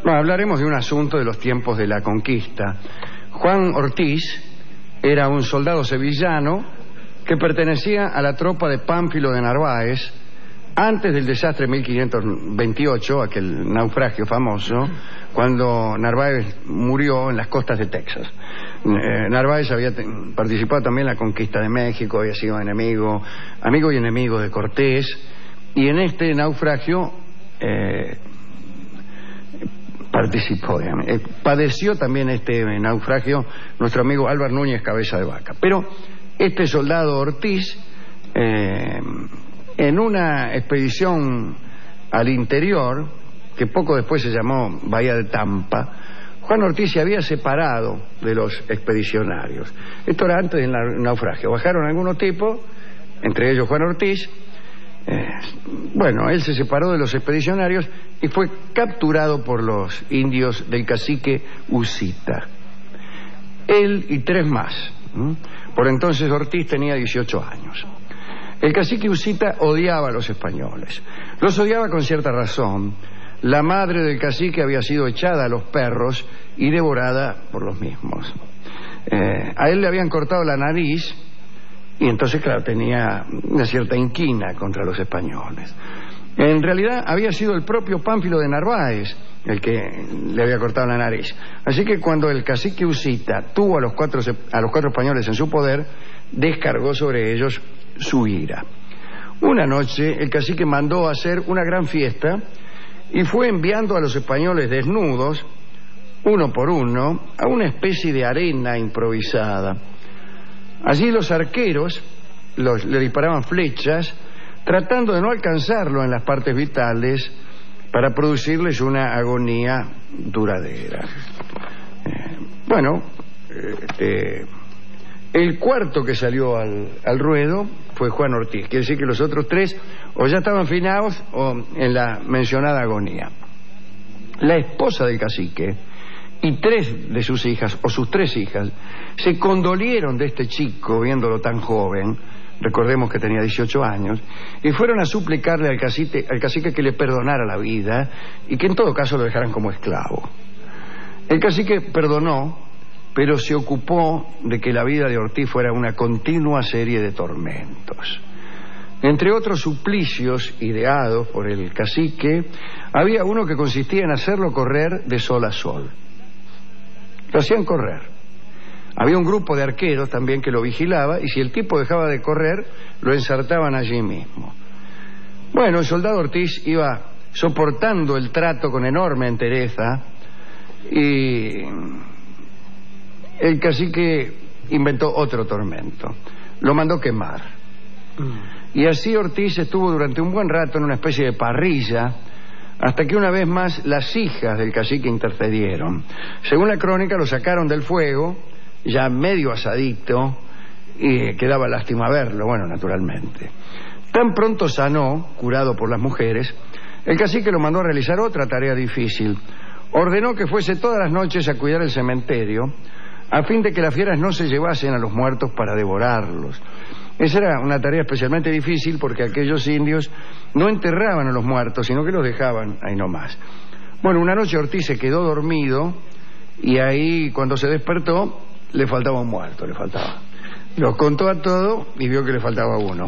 Bueno, hablaremos de un asunto de los tiempos de la conquista. Juan Ortiz era un soldado sevillano que pertenecía a la tropa de Pánfilo de Narváez antes del desastre de 1528, aquel naufragio famoso, cuando Narváez murió en las costas de Texas. Narváez había participado también en la conquista de México, había sido amigo y enemigo de Cortés, y en este naufragio padeció también este naufragio nuestro amigo Álvaro Núñez Cabeza de Vaca. Pero este soldado Ortiz, en una expedición al interior, que poco después se llamó Bahía de Tampa, Juan Ortiz se había separado de los expedicionarios. Esto era antes del naufragio. Bajaron algunos tipos, entre ellos Juan Ortiz. Él se separó de los expedicionarios y fue capturado por los indios del cacique Usita. Él y 3 más. Por entonces Ortiz tenía 18 años. El cacique Usita odiaba a los españoles. Los odiaba con cierta razón. La madre del cacique había sido echada a los perros y devorada por los mismos. A él le habían cortado la nariz y entonces, claro, tenía una cierta inquina contra los españoles. En realidad había sido el propio Pánfilo de Narváez el que le había cortado la nariz. Así que cuando el cacique Usita tuvo a los cuatro españoles en su poder, descargó sobre ellos su ira. Una noche el cacique mandó hacer una gran fiesta y fue enviando a los españoles desnudos, uno por uno, a una especie de arena improvisada. Allí los arqueros le disparaban flechas, tratando de no alcanzarlo en las partes vitales para producirles una agonía duradera. El cuarto que salió al ruedo fue Juan Ortiz. Quiere decir que los otros 3 o ya estaban finados o en la mencionada agonía. La esposa del cacique y 3 de sus hijas, o sus 3 hijas, se condolieron de este chico viéndolo tan joven, recordemos que tenía 18 años, y fueron a suplicarle al cacique que le perdonara la vida y que en todo caso lo dejaran como esclavo. El cacique perdonó, pero se ocupó de que la vida de Ortiz fuera una continua serie de tormentos. Entre otros suplicios ideados por el cacique, había uno que consistía en hacerlo correr de sol a sol. Lo hacían correr. Había un grupo de arqueros también que lo vigilaba, y si el tipo dejaba de correr, lo ensartaban allí mismo. Bueno, el soldado Ortiz iba soportando el trato con enorme entereza, y el cacique inventó otro tormento. Lo mandó quemar. Y así Ortiz estuvo durante un buen rato en una especie de parrilla, hasta que una vez más las hijas del cacique intercedieron. Según la crónica, lo sacaron del fuego, ya medio asadito, y que daba lástima verlo, naturalmente. Tan pronto sanó, curado por las mujeres, el cacique lo mandó a realizar otra tarea difícil. Ordenó que fuese todas las noches a cuidar el cementerio, a fin de que las fieras no se llevasen a los muertos para devorarlos. Esa era una tarea especialmente difícil porque aquellos indios no enterraban a los muertos, sino que los dejaban ahí nomás. Una noche Ortiz se quedó dormido y ahí, cuando se despertó, le faltaba un muerto, Lo contó a todo y vio que le faltaba uno.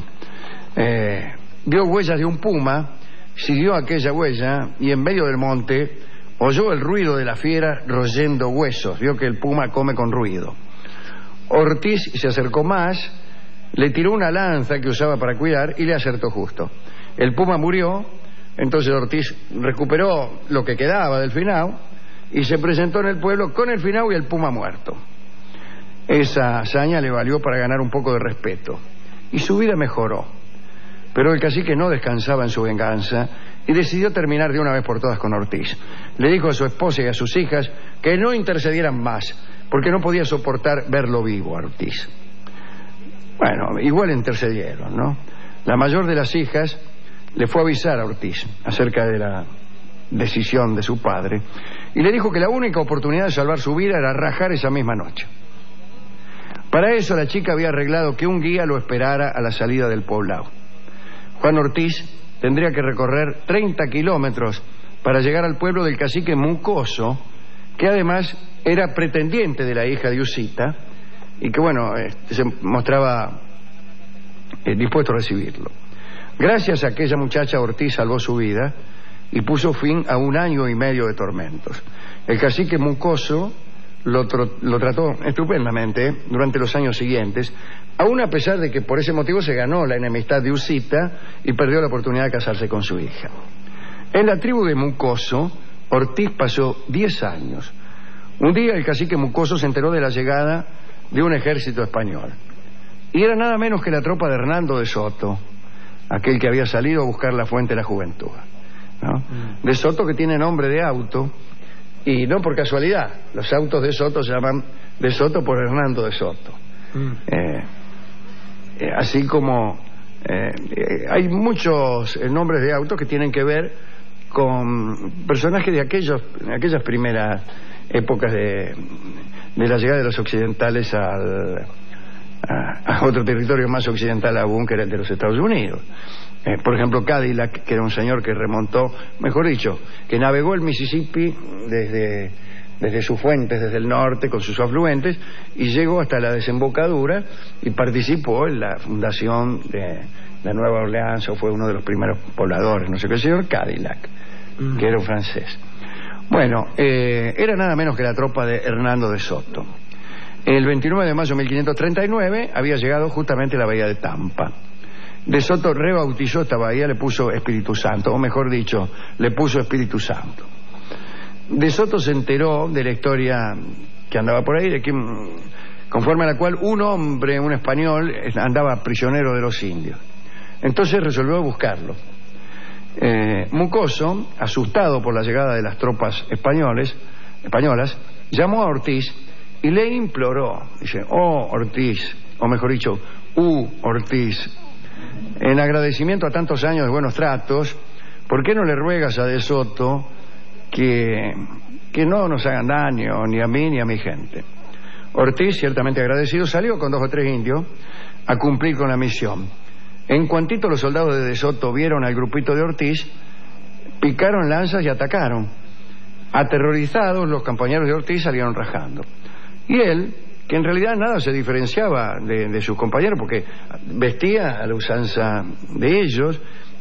Vio huellas de un puma, siguió aquella huella y en medio del monte oyó el ruido de la fiera royendo huesos. Vio que el puma come con ruido. Ortiz se acercó más, le tiró una lanza que usaba para cuidar y le acertó justo. El puma murió, entonces Ortiz recuperó lo que quedaba del finao y se presentó en el pueblo con el finao y el puma muerto. Esa hazaña le valió para ganar un poco de respeto y su vida mejoró. Pero el cacique no descansaba en su venganza y decidió terminar de una vez por todas con Ortiz. Le dijo a su esposa y a sus hijas que no intercedieran más, porque no podía soportar verlo vivo a Ortiz. Igual intercedieron, ¿no? La mayor de las hijas le fue a avisar a Ortiz acerca de la decisión de su padre y le dijo que la única oportunidad de salvar su vida era rajar esa misma noche. Para eso la chica había arreglado que un guía lo esperara a la salida del poblado. Juan Ortiz tendría que recorrer 30 kilómetros para llegar al pueblo del cacique Muncoso, que además era pretendiente de la hija de Usita y que, bueno, se mostraba dispuesto a recibirlo. Gracias a aquella muchacha, Ortiz salvó su vida y puso fin a 1 año y medio de tormentos. El cacique Muncoso lo trató estupendamente durante los años siguientes, aún a pesar de que por ese motivo se ganó la enemistad de Usita y perdió la oportunidad de casarse con su hija. En la tribu de Muncoso, Ortiz pasó 10 años. Un día el cacique Muncoso se enteró de la llegada de un ejército español. Y era nada menos que la tropa de Hernando de Soto, aquel que había salido a buscar la fuente de la juventud, ¿no? De Soto, que tiene nombre de auto, y no por casualidad. Los autos de Soto se llaman de Soto por Hernando de Soto. Así como hay muchos nombres de autos que tienen que ver con personajes de aquellas primeras épocas de la llegada de los occidentales a otro territorio más occidental aún, que era el de los Estados Unidos. Por ejemplo, Cadillac, que era un señor que remontó, mejor dicho, que navegó el Mississippi desde sus fuentes, desde el norte, con sus afluentes, y llegó hasta la desembocadura y participó en la fundación de la Nueva Orleans, o fue uno de los primeros pobladores, no sé qué, el señor Cadillac, que era un francés. Bueno, era nada menos que la tropa de Hernando de Soto. El 29 de mayo de 1539 había llegado justamente a la bahía de Tampa. De Soto rebautizó esta bahía, le puso Espíritu Santo, o mejor dicho, le puso Espíritu Santo. De Soto se enteró de la historia que andaba por ahí, de que, conforme a la cual un hombre, un español, andaba prisionero de los indios. Entonces resolvió buscarlo. Muncoso, asustado por la llegada de las tropas españolas, llamó a Ortiz y le imploró, dice: oh Ortiz, o mejor dicho, Ortiz, en agradecimiento a tantos años de buenos tratos, ¿por qué no le ruegas a De Soto que no nos hagan daño, ni a mí ni a mi gente? Ortiz, ciertamente agradecido, salió con 2 o 3 indios a cumplir con la misión. En cuantito los soldados de Soto vieron al grupito de Ortiz, picaron lanzas y atacaron. Aterrorizados, los compañeros de Ortiz salieron rajando. Y él, que en realidad nada se diferenciaba de sus compañeros, porque vestía a la usanza de ellos,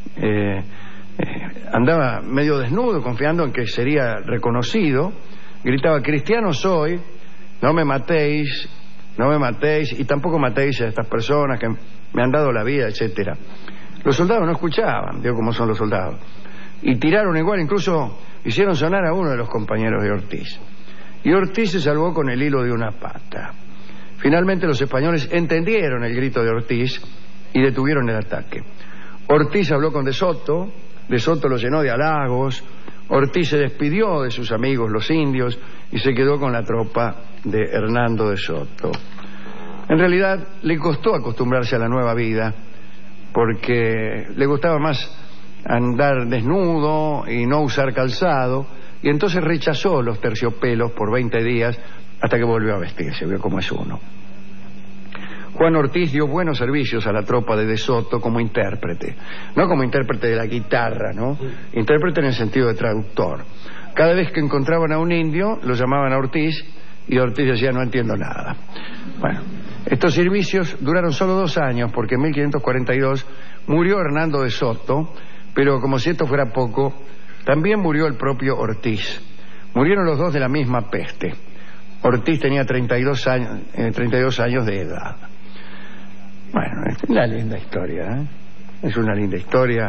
andaba medio desnudo, confiando en que sería reconocido, gritaba: cristiano soy, no me matéis, y tampoco matéis a estas personas que me han dado la vida, etcétera. Los soldados no escuchaban, digo cómo son los soldados, y tiraron igual, incluso hicieron sonar a uno de los compañeros de Ortiz. Y Ortiz se salvó con el hilo de una pata. Finalmente los españoles entendieron el grito de Ortiz y detuvieron el ataque. Ortiz habló con De Soto lo llenó de halagos. Ortiz se despidió de sus amigos los indios y se quedó con la tropa de Hernando de Soto. En realidad le costó acostumbrarse a la nueva vida, porque le gustaba más andar desnudo y no usar calzado, y entonces rechazó los terciopelos por 20 días hasta que volvió a vestirse. Vio cómo es uno. Juan Ortiz dio buenos servicios a la tropa de Soto como intérprete, no como intérprete de la guitarra, ¿no? Intérprete en el sentido de traductor. Cada vez que encontraban a un indio lo llamaban a Ortiz y Ortiz decía: no entiendo nada. Bueno, estos servicios duraron solo 2 años, porque en 1542 murió Hernando de Soto, pero como si esto fuera poco, también murió el propio Ortiz. Murieron los dos de la misma peste. Ortiz tenía 32 años de edad. Bueno, es una linda historia, ¿eh? Es una linda historia.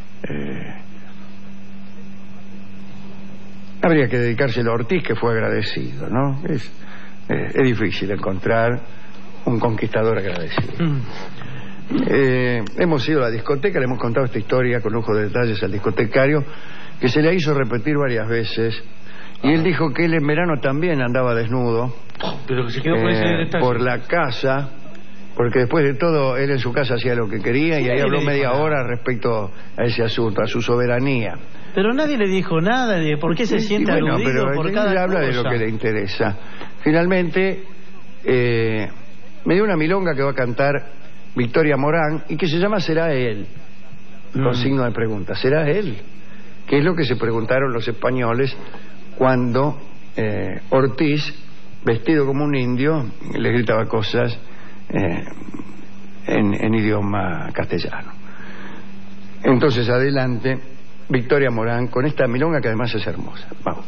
Habría que dedicárselo a Ortiz, que fue agradecido, ¿no? Es difícil encontrar un conquistador agradecido. Hemos ido a la discoteca, le hemos contado esta historia con lujo de detalles al discotecario, que se le hizo repetir varias veces, y él dijo que él en verano también andaba desnudo, pero que se quedó con ese detalle, por la casa, porque después de todo él en su casa hacía lo que quería, y ahí habló media hora respecto a ese asunto, a su soberanía. Pero nadie le dijo nada de por qué se siente aludido pero por él cada habla cosa. de lo que le interesa. Finalmente me dio una milonga que va a cantar Victoria Morán y que se llama Será Él, con signo de pregunta. ¿Será él? que es lo que se preguntaron los españoles cuando Ortiz, vestido como un indio, les gritaba cosas en idioma castellano. Entonces, adelante, Victoria Morán, con esta milonga que además es hermosa. Vamos.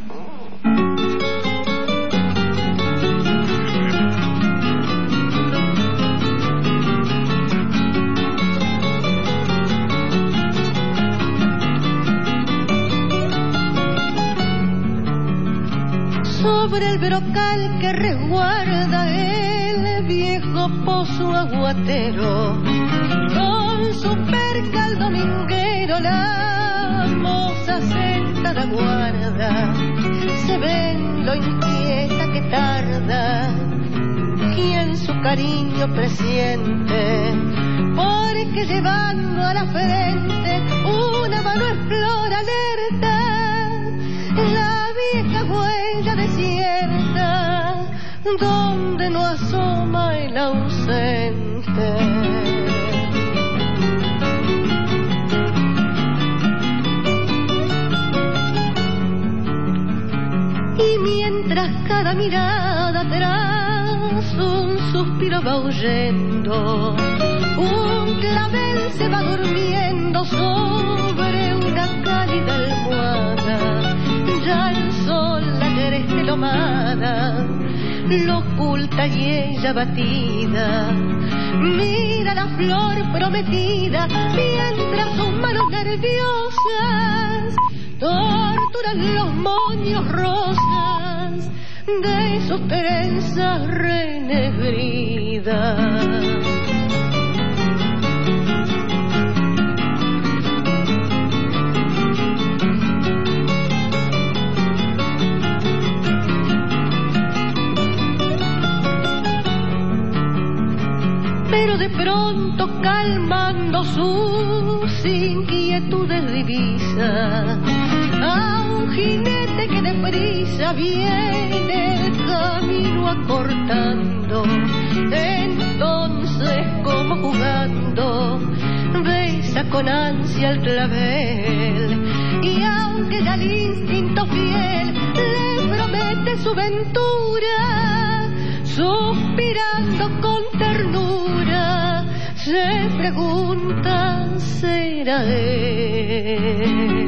Sobre el brocal que resguarda el viejo pozo aguatero, con su percal dominguero la moza sentada guarda. Se ven lo inquieta que tarda, quien su cariño presiente, porque llevando a la frente una mano explora alerta la vieja huella desierta, donde no asoma el ausente. Y mientras cada mirada atrás un suspiro va huyendo, un clavel se va durmiendo sobre una cálida almohada. Ya el sol, la cresta lomada, lo oculta y ella batida mira la flor prometida, mientras sus manos nerviosas torturan los moños rosas de sus trenzas renegridas. Pero de pronto, calmando sus inquietudes, divisa a un jinete que deprisa viene el camino acortando. Entonces, como jugando, besa con ansia el clavel, y aunque ya el instinto fiel le promete su ventura, suspirando con ternura, se pregunta, ¿será él?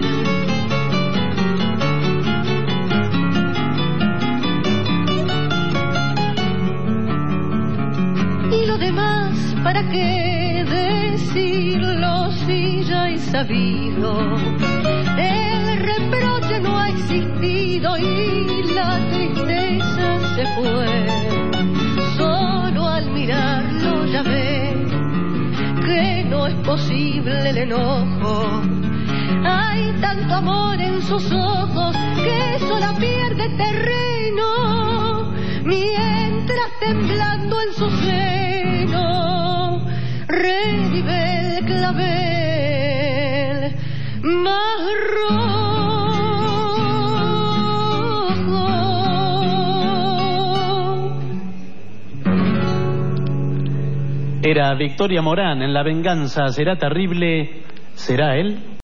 Y lo demás, ¿para qué decirlo si ya he sabido? El reproche no ha existido y la tristeza se fue. Solo al mirarlo ya ve que no es posible el enojo. Hay tanto amor en sus ojos que sola pierde terreno, mientras temblando en su seno revive el clavel más rojo. Era Victoria Morán en La venganza será terrible, ¿será él?